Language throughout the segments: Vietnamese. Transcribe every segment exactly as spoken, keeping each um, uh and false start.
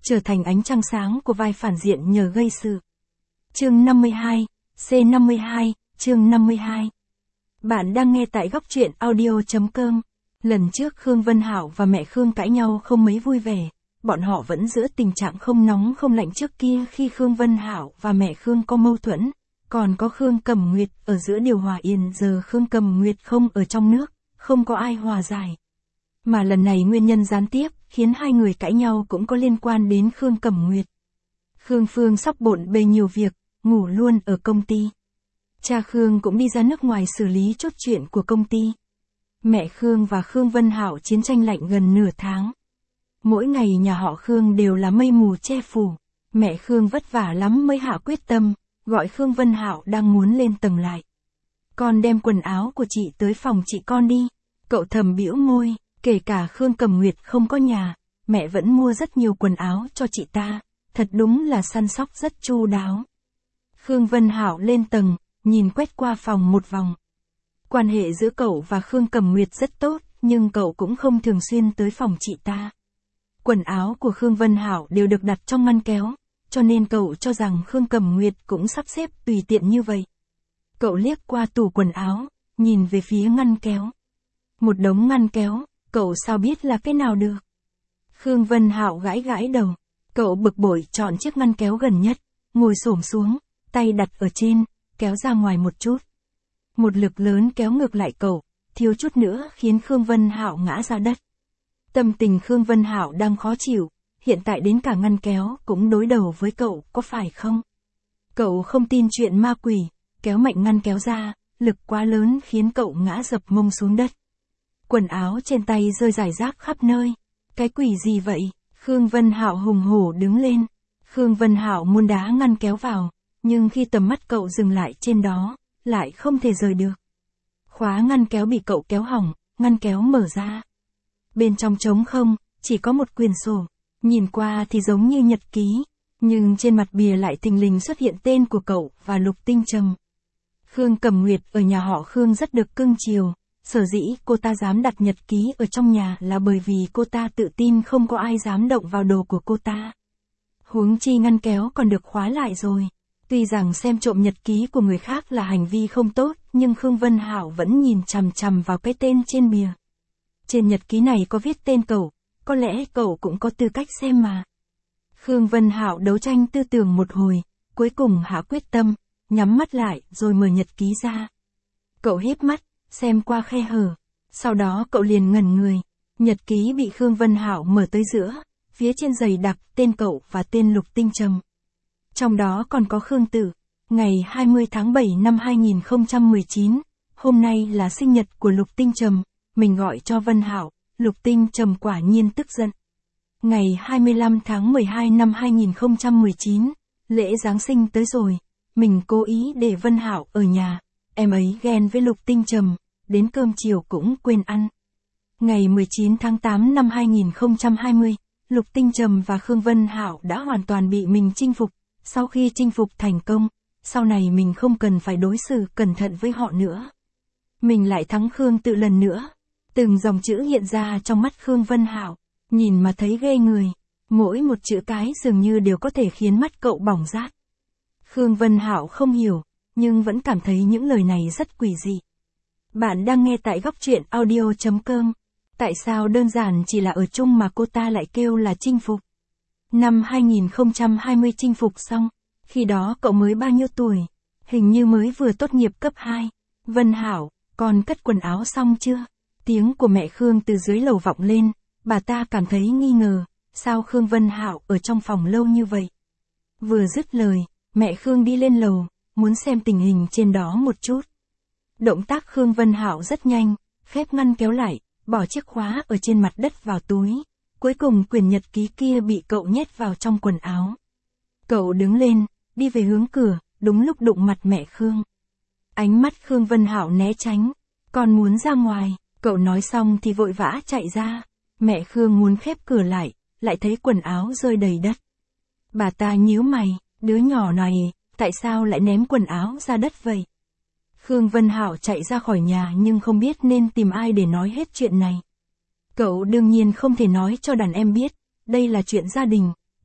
trở thành ánh trăng sáng của vai phản diện nhờ gây sự. Chương năm mươi hai, C năm mươi hai, chương năm mươi hai. Bạn đang nghe tại góc truyện audio chấm com. Lần trước Khương Vân Hạo và mẹ Khương cãi nhau không mấy vui vẻ, bọn họ vẫn giữ tình trạng không nóng không lạnh trước kia khi Khương Vân Hạo và mẹ Khương có mâu thuẫn, còn có Khương Cẩm Nguyệt ở giữa điều hòa yên, giờ Khương Cẩm Nguyệt không ở trong nước, không có ai hòa giải. Mà lần này nguyên nhân gián tiếp khiến hai người cãi nhau cũng có liên quan đến Khương Cẩm Nguyệt. Khương Phương sắp bộn bề nhiều việc, ngủ luôn ở công ty. Cha Khương cũng đi ra nước ngoài xử lý chốt chuyện của công ty. Mẹ Khương và Khương Vân Hạo chiến tranh lạnh gần nửa tháng. Mỗi ngày nhà họ Khương đều là mây mù che phủ. Mẹ Khương vất vả lắm mới hạ quyết tâm, gọi Khương Vân Hạo đang muốn lên tầng lại. Con đem quần áo của chị tới phòng chị con đi. Cậu thầm bĩu môi, kể cả Khương Cẩm Nguyệt không có nhà, mẹ vẫn mua rất nhiều quần áo cho chị ta, thật đúng là săn sóc rất chu đáo. Khương Vân Hạo lên tầng, nhìn quét qua phòng một vòng. Quan hệ giữa cậu và Khương Cẩm Nguyệt rất tốt, nhưng cậu cũng không thường xuyên tới phòng chị ta. Quần áo của Khương Vân Hạo đều được đặt trong ngăn kéo, cho nên cậu cho rằng Khương Cẩm Nguyệt cũng sắp xếp tùy tiện như vậy. Cậu liếc qua tủ quần áo, nhìn về phía ngăn kéo. Một đống ngăn kéo, cậu sao biết là cái nào được. Khương Vân Hạo gãi gãi đầu, cậu bực bội chọn chiếc ngăn kéo gần nhất, ngồi xổm xuống, tay đặt ở trên, kéo ra ngoài một chút. Một lực lớn kéo ngược lại cậu, thiếu chút nữa khiến Khương Vân Hạo ngã ra đất. Tâm tình Khương Vân Hạo đang khó chịu, hiện tại đến cả ngăn kéo cũng đối đầu với cậu, có phải không? Cậu không tin chuyện ma quỷ, kéo mạnh ngăn kéo ra, lực quá lớn khiến cậu ngã dập mông xuống đất. Quần áo trên tay rơi rải rác khắp nơi. Cái quỷ gì vậy? Khương Vân Hạo hùng hổ đứng lên. Khương Vân Hạo muốn đá ngăn kéo vào, nhưng khi tầm mắt cậu dừng lại trên đó, lại không thể rời được. Khóa ngăn kéo bị cậu kéo hỏng, ngăn kéo mở ra. Bên trong trống không, chỉ có một quyển sổ, nhìn qua thì giống như nhật ký, nhưng trên mặt bìa lại thình lình xuất hiện tên của cậu và Lục Tinh Trầm. Khương Cẩm Nguyệt ở nhà họ Khương rất được cưng chiều, sở dĩ cô ta dám đặt nhật ký ở trong nhà là bởi vì cô ta tự tin không có ai dám động vào đồ của cô ta. Huống chi ngăn kéo còn được khóa lại rồi. Tuy rằng xem trộm nhật ký của người khác là hành vi không tốt, nhưng Khương Vân Hạo vẫn nhìn chằm chằm vào cái tên trên bìa. Trên nhật ký này có viết tên cậu, có lẽ cậu cũng có tư cách xem mà. Khương Vân Hạo đấu tranh tư tưởng một hồi, cuối cùng hạ quyết tâm, nhắm mắt lại rồi mở nhật ký ra. Cậu híp mắt, xem qua khe hở, sau đó cậu liền ngẩn người. Nhật ký bị Khương Vân Hạo mở tới giữa, phía trên dày đặc tên cậu và tên Lục Tinh Trầm. Trong đó còn có Khương Tử, ngày hai mươi tháng bảy năm hai nghìn không trăm mười chín, hôm nay là sinh nhật của Lục Tinh Trầm, mình gọi cho Vân Hạo, Lục Tinh Trầm quả nhiên tức giận. Ngày hai mươi lăm tháng mười hai năm hai nghìn không trăm mười chín, lễ Giáng sinh tới rồi, mình cố ý để Vân Hạo ở nhà, em ấy ghen với Lục Tinh Trầm, đến cơm chiều cũng quên ăn. Ngày mười chín tháng tám năm hai nghìn không trăm hai mươi, Lục Tinh Trầm và Khương Vân Hạo đã hoàn toàn bị mình chinh phục. Sau khi chinh phục thành công, sau này mình không cần phải đối xử cẩn thận với họ nữa. Mình lại thắng Khương Tự lần nữa. Từng dòng chữ hiện ra trong mắt Khương Vân Hạo, nhìn mà thấy ghê người. Mỗi một chữ cái dường như đều có thể khiến mắt cậu bỏng rát. Khương Vân Hạo không hiểu, nhưng vẫn cảm thấy những lời này rất quỷ dị. Bạn đang nghe tại góc truyện audio chấm com. Tại sao đơn giản chỉ là ở chung mà cô ta lại kêu là chinh phục? Năm hai nghìn không trăm hai mươi chinh phục xong, khi đó cậu mới bao nhiêu tuổi? Hình như mới vừa tốt nghiệp cấp hai. Vân Hạo, con cất quần áo xong chưa? Tiếng của mẹ Khương từ dưới lầu vọng lên, bà ta cảm thấy nghi ngờ, sao Khương Vân Hạo ở trong phòng lâu như vậy? Vừa dứt lời, mẹ Khương đi lên lầu, muốn xem tình hình trên đó một chút. Động tác Khương Vân Hạo rất nhanh, khép ngăn kéo lại, bỏ chiếc khóa ở trên mặt đất vào túi. Cuối cùng quyển nhật ký kia bị cậu nhét vào trong quần áo. Cậu đứng lên, đi về hướng cửa, đúng lúc đụng mặt mẹ Khương. Ánh mắt Khương Vân Hạo né tránh, con muốn ra ngoài, cậu nói xong thì vội vã chạy ra. Mẹ Khương muốn khép cửa lại, lại thấy quần áo rơi đầy đất. Bà ta nhíu mày, đứa nhỏ này, tại sao lại ném quần áo ra đất vậy? Khương Vân Hạo chạy ra khỏi nhà nhưng không biết nên tìm ai để nói hết chuyện này. Cậu đương nhiên không thể nói cho đàn em biết, đây là chuyện gia đình,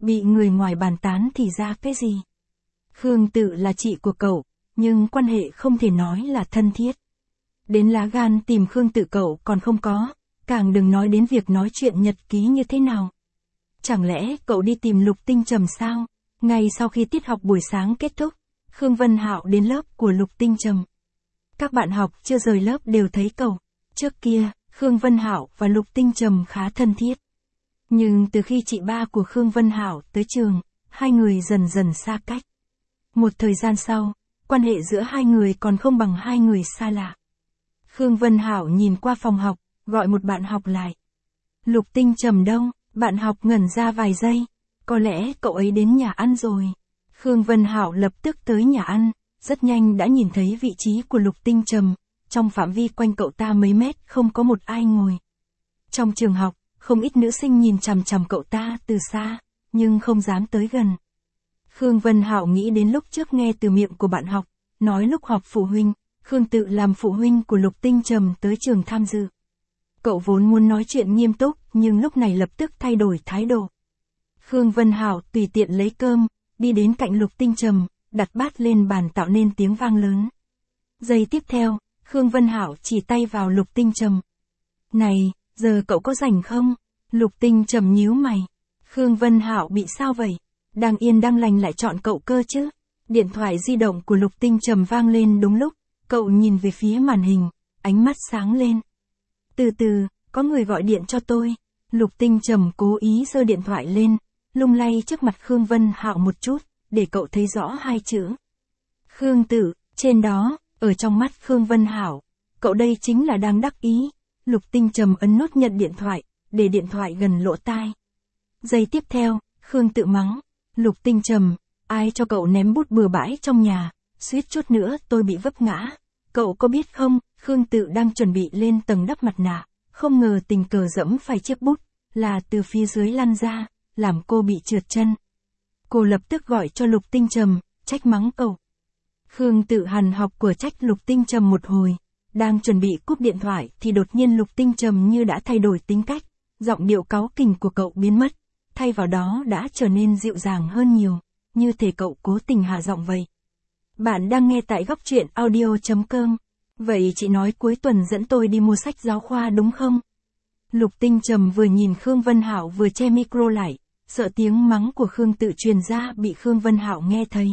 bị người ngoài bàn tán thì ra cái gì? Khương Tự là chị của cậu, nhưng quan hệ không thể nói là thân thiết. Đến lá gan tìm Khương Tự cậu còn không có, càng đừng nói đến việc nói chuyện nhật ký như thế nào. Chẳng lẽ cậu đi tìm Lục Tinh Trầm sao? Ngay sau khi tiết học buổi sáng kết thúc, Khương Vân Hạo đến lớp của Lục Tinh Trầm. Các bạn học chưa rời lớp đều thấy cậu. Trước kia, Khương Vân Hạo và Lục Tinh Trầm khá thân thiết. Nhưng từ khi chị ba của Khương Vân Hạo tới trường, hai người dần dần xa cách. Một thời gian sau, quan hệ giữa hai người còn không bằng hai người xa lạ. Khương Vân Hạo nhìn qua phòng học, gọi một bạn học lại. Lục Tinh Trầm đâu? Bạn học ngẩn ra vài giây. Có lẽ cậu ấy đến nhà ăn rồi. Khương Vân Hạo lập tức tới nhà ăn, rất nhanh đã nhìn thấy vị trí của Lục Tinh Trầm. Trong phạm vi quanh cậu ta mấy mét không có một ai ngồi. Trong trường học, không ít nữ sinh nhìn chằm chằm cậu ta từ xa, nhưng không dám tới gần. Khương Vân Hạo nghĩ đến lúc trước nghe từ miệng của bạn học, nói lúc họp phụ huynh, Khương Tự làm phụ huynh của Lục Tinh Trầm tới trường tham dự. Cậu vốn muốn nói chuyện nghiêm túc, nhưng lúc này lập tức thay đổi thái độ. Khương Vân Hạo tùy tiện lấy cơm, đi đến cạnh Lục Tinh Trầm, đặt bát lên bàn tạo nên tiếng vang lớn. Giây tiếp theo, Khương Vân Hạo chỉ tay vào Lục Tinh Trầm. Này, giờ cậu có rảnh không? Lục Tinh Trầm nhíu mày. Khương Vân Hạo bị sao vậy? Đang yên đang lành lại chọn cậu cơ chứ? Điện thoại di động của Lục Tinh Trầm vang lên đúng lúc, cậu nhìn về phía màn hình, ánh mắt sáng lên. Từ từ, có người gọi điện cho tôi. Lục Tinh Trầm cố ý giơ điện thoại lên, lung lay trước mặt Khương Vân Hạo một chút, để cậu thấy rõ hai chữ. Khương Tự, trên đó, ở trong mắt Khương Vân Hạo, cậu đây chính là đang đắc ý. Lục Tinh Trầm ấn nút nhận điện thoại, để điện thoại gần lỗ tai. Giây tiếp theo, Khương Tự mắng. Lục Tinh Trầm, ai cho cậu ném bút bừa bãi trong nhà, suýt chút nữa tôi bị vấp ngã. Cậu có biết không, Khương Tự đang chuẩn bị lên tầng đắp mặt nạ, không ngờ tình cờ dẫm phải chiếc bút, là từ phía dưới lăn ra, làm cô bị trượt chân. Cô lập tức gọi cho Lục Tinh Trầm, trách mắng cậu. Khương Tự hằn học của trách Lục Tinh Trầm một hồi, đang chuẩn bị cúp điện thoại thì đột nhiên Lục Tinh Trầm như đã thay đổi tính cách, giọng điệu cáu kỉnh của cậu biến mất, thay vào đó đã trở nên dịu dàng hơn nhiều, như thể cậu cố tình hạ giọng vậy. Bạn đang nghe tại góc truyện audio chấm com. Vậy chị nói cuối tuần dẫn tôi đi mua sách giáo khoa đúng không? Lục Tinh Trầm vừa nhìn Khương Vân Hạo vừa che micro lại, sợ tiếng mắng của Khương Tự truyền ra bị Khương Vân Hạo nghe thấy.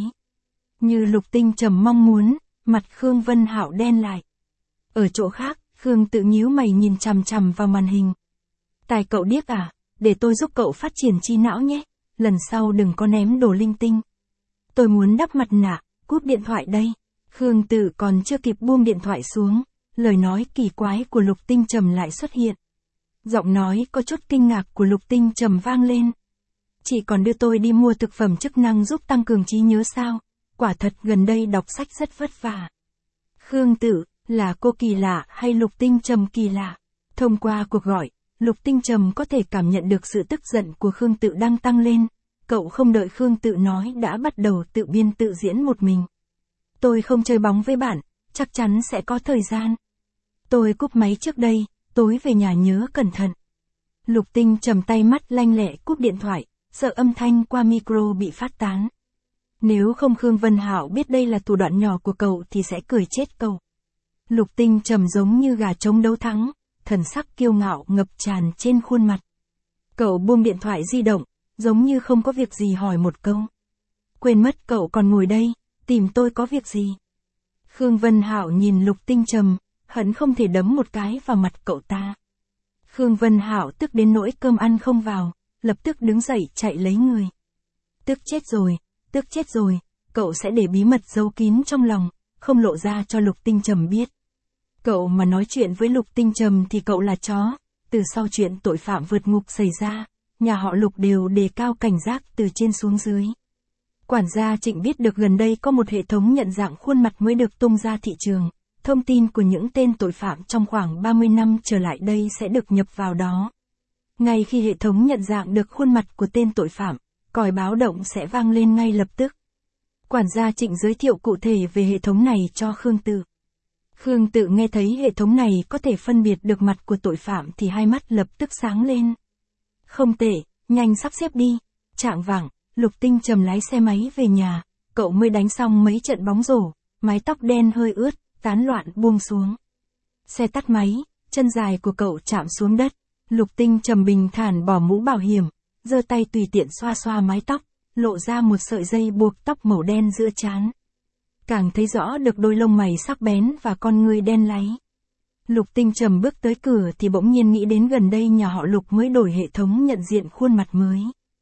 Như Lục Tinh Trầm mong muốn, mặt Khương Vân Hạo đen lại. Ở chỗ khác, Khương Tự nhíu mày nhìn chằm chằm vào màn hình. Tài cậu điếc à, để tôi giúp cậu phát triển trí não nhé, lần sau đừng có ném đồ linh tinh. Tôi muốn đắp mặt nạ, cúp điện thoại đây. Khương Tự còn chưa kịp buông điện thoại xuống, lời nói kỳ quái của Lục Tinh Trầm lại xuất hiện. Giọng nói có chút kinh ngạc của Lục Tinh Trầm vang lên. Chị còn đưa tôi đi mua thực phẩm chức năng giúp tăng cường trí nhớ sao? Quả thật gần đây đọc sách rất vất vả. Khương Tự, là cô kỳ lạ hay Lục Tinh Trầm kỳ lạ? Thông qua cuộc gọi, Lục Tinh Trầm có thể cảm nhận được sự tức giận của Khương Tự đang tăng lên. Cậu không đợi Khương Tự nói đã bắt đầu tự biên tự diễn một mình. Tôi không chơi bóng với bạn, chắc chắn sẽ có thời gian. Tôi cúp máy trước đây, tối về nhà nhớ cẩn thận. Lục Tinh Trầm tay mắt lanh lẹ cúp điện thoại, sợ âm thanh qua micro bị phát tán. Nếu không Khương Vân Hạo biết đây là thủ đoạn nhỏ của cậu thì sẽ cười chết cậu. Lục Tinh Trầm giống như gà trống đấu thắng, thần sắc kiêu ngạo ngập tràn trên khuôn mặt. Cậu buông điện thoại di động, giống như không có việc gì hỏi một câu. Quên mất cậu còn ngồi đây, tìm tôi có việc gì? Khương Vân Hạo nhìn Lục Tinh Trầm, hận không thể đấm một cái vào mặt cậu ta. Khương Vân Hạo tức đến nỗi cơm ăn không vào, lập tức đứng dậy chạy lấy người. Tức chết rồi, tức chết rồi, cậu sẽ để bí mật giấu kín trong lòng, không lộ ra cho Lục Tinh Trầm biết. Cậu mà nói chuyện với Lục Tinh Trầm thì cậu là chó. Từ sau chuyện tội phạm vượt ngục xảy ra, nhà họ Lục đều đề cao cảnh giác từ trên xuống dưới. Quản gia Trịnh biết được gần đây có một hệ thống nhận dạng khuôn mặt mới được tung ra thị trường. Thông tin của những tên tội phạm trong khoảng ba mươi năm trở lại đây sẽ được nhập vào đó. Ngay khi hệ thống nhận dạng được khuôn mặt của tên tội phạm, còi báo động sẽ vang lên ngay lập tức. Quản gia Trịnh giới thiệu cụ thể về hệ thống này cho Khương Tự. Khương Tự nghe thấy hệ thống này có thể phân biệt được mặt của tội phạm thì hai mắt lập tức sáng lên. Không tệ, nhanh sắp xếp đi. Chạng vạng, Lục Tinh Trầm lái xe máy về nhà, cậu mới đánh xong mấy trận bóng rổ, mái tóc đen hơi ướt, tán loạn buông xuống. Xe tắt máy, chân dài của cậu chạm xuống đất, Lục Tinh Trầm bình thản bỏ mũ bảo hiểm, giơ tay tùy tiện xoa xoa mái tóc, lộ ra một sợi dây buộc tóc màu đen giữa trán. Càng thấy rõ được đôi lông mày sắc bén và con ngươi đen láy. Lục Tinh Trầm bước tới cửa thì bỗng nhiên nghĩ đến gần đây nhà họ Lục mới đổi hệ thống nhận diện khuôn mặt mới.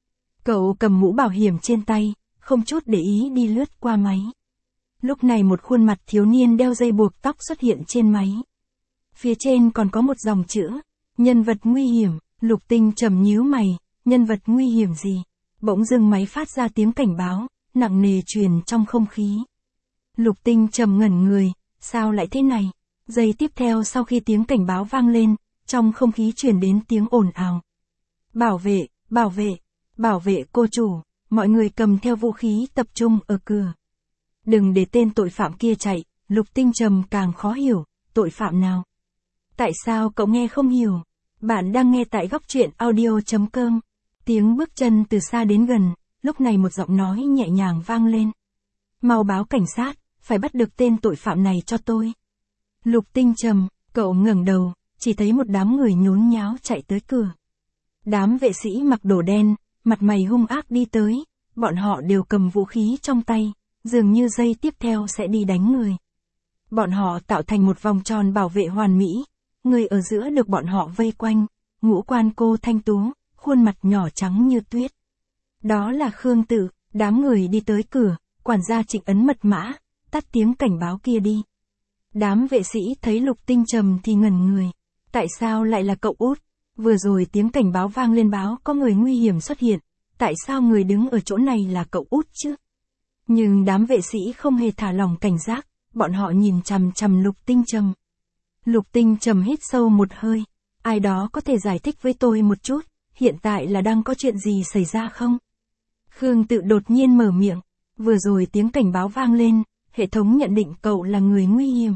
Cậu cầm mũ bảo hiểm trên tay, không chút để ý đi lướt qua máy. Lúc này một khuôn mặt thiếu niên đeo dây buộc tóc xuất hiện trên máy. Phía trên còn có một dòng chữ, nhân vật nguy hiểm. Lục Tinh Trầm nhíu mày, nhân vật nguy hiểm gì? Bỗng dưng máy phát ra tiếng cảnh báo, nặng nề truyền trong không khí. Lục Tinh Trầm ngẩn người, sao lại thế này? Giây tiếp theo sau khi tiếng cảnh báo vang lên, trong không khí truyền đến tiếng ồn ào. Bảo vệ, bảo vệ, bảo vệ cô chủ, mọi người cầm theo vũ khí tập trung ở cửa. Đừng để tên tội phạm kia chạy, Lục Tinh Trầm càng khó hiểu, tội phạm nào? Tại sao cậu nghe không hiểu? Bạn đang nghe tại góc truyện audio chấm com. Tiếng bước chân từ xa đến gần, lúc này một giọng nói nhẹ nhàng vang lên. Mau báo cảnh sát, phải bắt được tên tội phạm này cho tôi. Lục Tinh Trầm, cậu ngẩng đầu, chỉ thấy một đám người nhốn nháo chạy tới cửa. Đám vệ sĩ mặc đồ đen, mặt mày hung ác đi tới, bọn họ đều cầm vũ khí trong tay, dường như giây tiếp theo sẽ đi đánh người. Bọn họ tạo thành một vòng tròn bảo vệ hoàn mỹ, người ở giữa được bọn họ vây quanh, ngũ quan cô thanh tú, khuôn mặt nhỏ trắng như tuyết. Đó là Khương Tự. Đám người đi tới cửa, quản gia Trịnh ấn mật mã, tắt tiếng cảnh báo kia đi. Đám vệ sĩ thấy Lục Tinh Trầm thì ngẩn người. Tại sao lại là cậu út? Vừa rồi tiếng cảnh báo vang lên báo có người nguy hiểm xuất hiện. Tại sao người đứng ở chỗ này là cậu út chứ? Nhưng đám vệ sĩ không hề thả lỏng cảnh giác, bọn họ nhìn chằm chằm Lục Tinh Trầm. Lục Tinh Trầm hít sâu một hơi. Ai đó có thể giải thích với tôi một chút, hiện tại là đang có chuyện gì xảy ra không? Khương Tự đột nhiên mở miệng. Vừa rồi tiếng cảnh báo vang lên, hệ thống nhận định cậu là người nguy hiểm.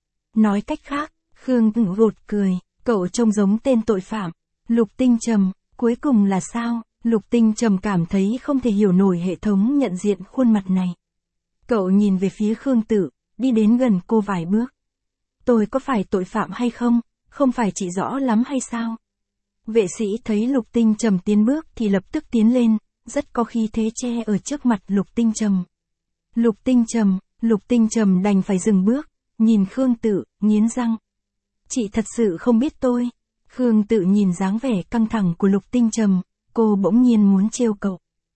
Nói cách khác, Khương Tự gột cười, cậu trông giống tên tội phạm. Lục Tinh Trầm, cuối cùng là sao? Lục Tinh Trầm cảm thấy không thể hiểu nổi hệ thống nhận diện khuôn mặt này. Cậu nhìn về phía Khương Tự, đi đến gần cô vài bước. Tôi có phải tội phạm hay không? Không phải chị rõ lắm hay sao? Vệ sĩ thấy Lục Tinh Trầm tiến bước thì lập tức tiến lên, rất có khí thế che ở trước mặt Lục Tinh Trầm. Lục Tinh Trầm, Lục Tinh Trầm đành phải dừng bước, nhìn Khương Tự, nghiến răng. Chị thật sự không biết tôi. Khương Tự nhìn dáng vẻ căng thẳng của Lục Tinh Trầm, cô bỗng nhiên muốn trêu cậu.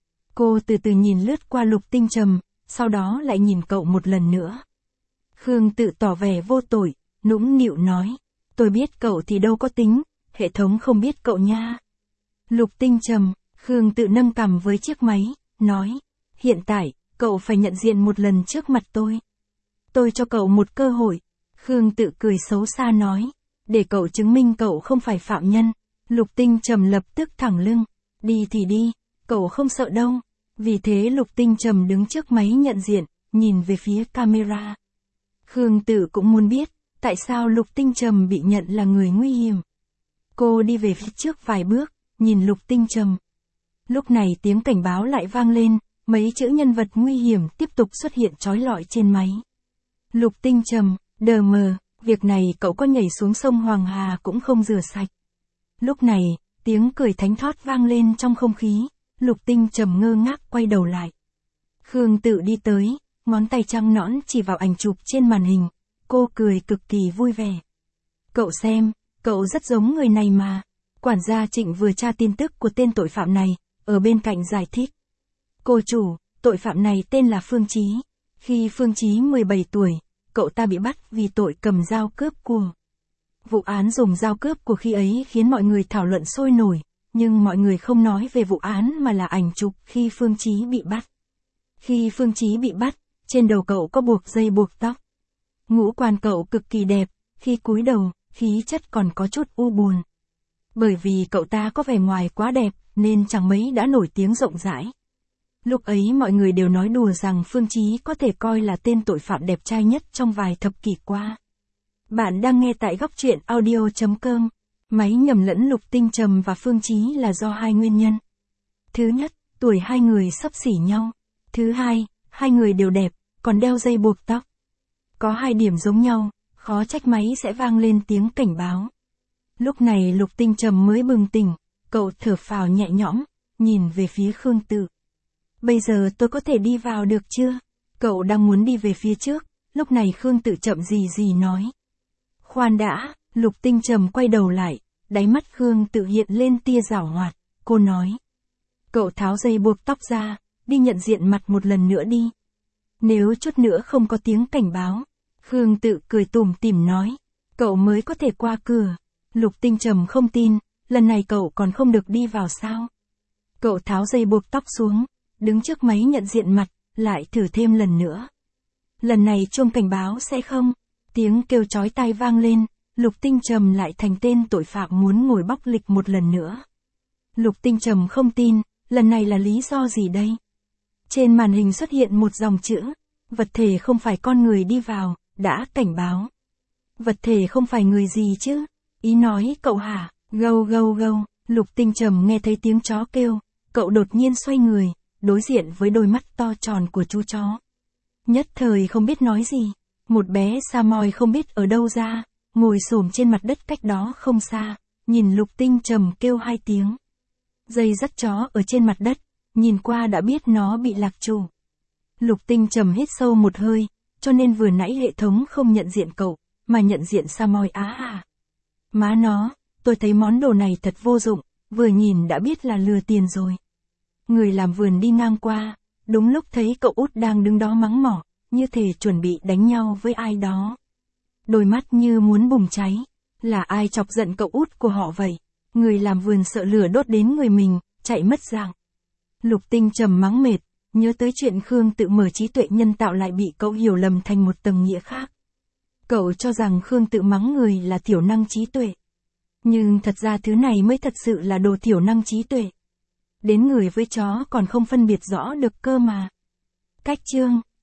Cô từ từ nhìn lướt qua Lục Tinh Trầm, sau đó lại nhìn cậu một lần nữa. Khương Tự tỏ vẻ vô tội, nũng nịu nói. Tôi biết cậu thì đâu có tính, hệ thống không biết cậu nha. Lục Tinh Trầm, Khương Tự nâng cằm với chiếc máy, nói. Hiện tại, cậu phải nhận diện một lần trước mặt tôi. Tôi cho cậu một cơ hội. Khương Tự cười xấu xa nói. Để cậu chứng minh cậu không phải phạm nhân. Lục Tinh Trầm lập tức thẳng lưng. Đi thì đi, cậu không sợ đâu. Vì thế Lục Tinh Trầm đứng trước máy nhận diện, nhìn về phía camera. Khương Tự cũng muốn biết, tại sao Lục Tinh Trầm bị nhận là người nguy hiểm. Cô đi về phía trước vài bước, nhìn Lục Tinh Trầm. Lúc này tiếng cảnh báo lại vang lên, mấy chữ nhân vật nguy hiểm tiếp tục xuất hiện chói lọi trên máy. Lục Tinh Trầm, đờ mờ, việc này cậu có nhảy xuống sông Hoàng Hà cũng không rửa sạch. Lúc này, tiếng cười thánh thót vang lên trong không khí, Lục Tinh Trầm ngơ ngác quay đầu lại. Khương Tự đi tới, ngón tay trắng nõn chỉ vào ảnh chụp trên màn hình, cô cười cực kỳ vui vẻ. Cậu xem, cậu rất giống người này mà. Quản gia Trịnh vừa tra tin tức của tên tội phạm này, ở bên cạnh giải thích. Cô chủ, tội phạm này tên là Phương Chí. Khi Phương Chí mười bảy tuổi, cậu ta bị bắt vì tội cầm dao cướp của. Vụ án dùng dao cướp của khi ấy khiến mọi người thảo luận sôi nổi, nhưng mọi người không nói về vụ án mà là ảnh chụp khi Phương Chí bị bắt. Khi Phương Chí bị bắt, trên đầu cậu có buộc dây buộc tóc. Ngũ quan cậu cực kỳ đẹp, khi cúi đầu, khí chất còn có chút u buồn. Bởi vì cậu ta có vẻ ngoài quá đẹp, nên chẳng mấy đã nổi tiếng rộng rãi. Lúc ấy mọi người đều nói đùa rằng Phương Chí có thể coi là tên tội phạm đẹp trai nhất trong vài thập kỷ qua. Bạn đang nghe tại góc truyện audio chấm com. Máy nhầm lẫn Lục Tinh Trầm và Phương Chí là do hai nguyên nhân. Thứ nhất, tuổi hai người xấp xỉ nhau. Thứ hai, hai người đều đẹp, còn đeo dây buộc tóc. Có hai điểm giống nhau, khó trách máy sẽ vang lên tiếng cảnh báo. Lúc này Lục Tinh Trầm mới bừng tỉnh, cậu thở phào nhẹ nhõm, nhìn về phía Khương Tự. Bây giờ tôi có thể đi vào được chưa? Cậu đang muốn đi về phía trước, lúc này Khương Tự chậm gì gì nói. Khoan đã, Lục Tinh Trầm quay đầu lại, đáy mắt Khương Tự hiện lên tia giảo hoạt, cô nói. Cậu tháo dây buộc tóc ra, đi nhận diện mặt một lần nữa đi. Nếu chút nữa không có tiếng cảnh báo, Khương Tự cười tủm tỉm nói, cậu mới có thể qua cửa. Lục Tinh Trầm không tin, lần này cậu còn không được đi vào sao? Cậu tháo dây buộc tóc xuống, đứng trước máy nhận diện mặt, lại thử thêm lần nữa. Lần này chuông cảnh báo sẽ không? Tiếng kêu chói tai vang lên, Lục Tinh Trầm lại thành tên tội phạm muốn ngồi bóc lịch một lần nữa. Lục Tinh Trầm không tin, lần này là lý do gì đây? Trên màn hình xuất hiện một dòng chữ, vật thể không phải con người đi vào, đã cảnh báo. Vật thể không phải người gì chứ? Ý nói cậu hả? Gâu gâu gâu, Lục Tinh Trầm nghe thấy tiếng chó kêu, cậu đột nhiên xoay người, đối diện với đôi mắt to tròn của chú chó. Nhất thời không biết nói gì, một bé Samoy không biết ở đâu ra, ngồi xổm trên mặt đất cách đó không xa, nhìn Lục Tinh Trầm kêu hai tiếng. Dây dắt chó ở trên mặt đất, nhìn qua đã biết nó bị lạc chủ. Lục Tinh Trầm hít sâu một hơi, cho nên vừa nãy hệ thống không nhận diện cậu, mà nhận diện Samoy á à. Má nó, tôi thấy món đồ này thật vô dụng, vừa nhìn đã biết là lừa tiền rồi. Người làm vườn đi ngang qua, đúng lúc thấy cậu út đang đứng đó mắng mỏ, như thể chuẩn bị đánh nhau với ai đó. Đôi mắt như muốn bùng cháy, là ai chọc giận cậu út của họ vậy? Người làm vườn sợ lửa đốt đến người mình, chạy mất dạng. Lục Tinh Trầm mắng mệt, nhớ tới chuyện Khương Tự mở trí tuệ nhân tạo lại bị cậu hiểu lầm thành một tầng nghĩa khác. Cậu cho rằng Khương Tự mắng người là thiểu năng trí tuệ. Nhưng thật ra thứ này mới thật sự là đồ thiểu năng trí tuệ. Đến người với chó còn không phân biệt rõ được cơ mà. Cách chương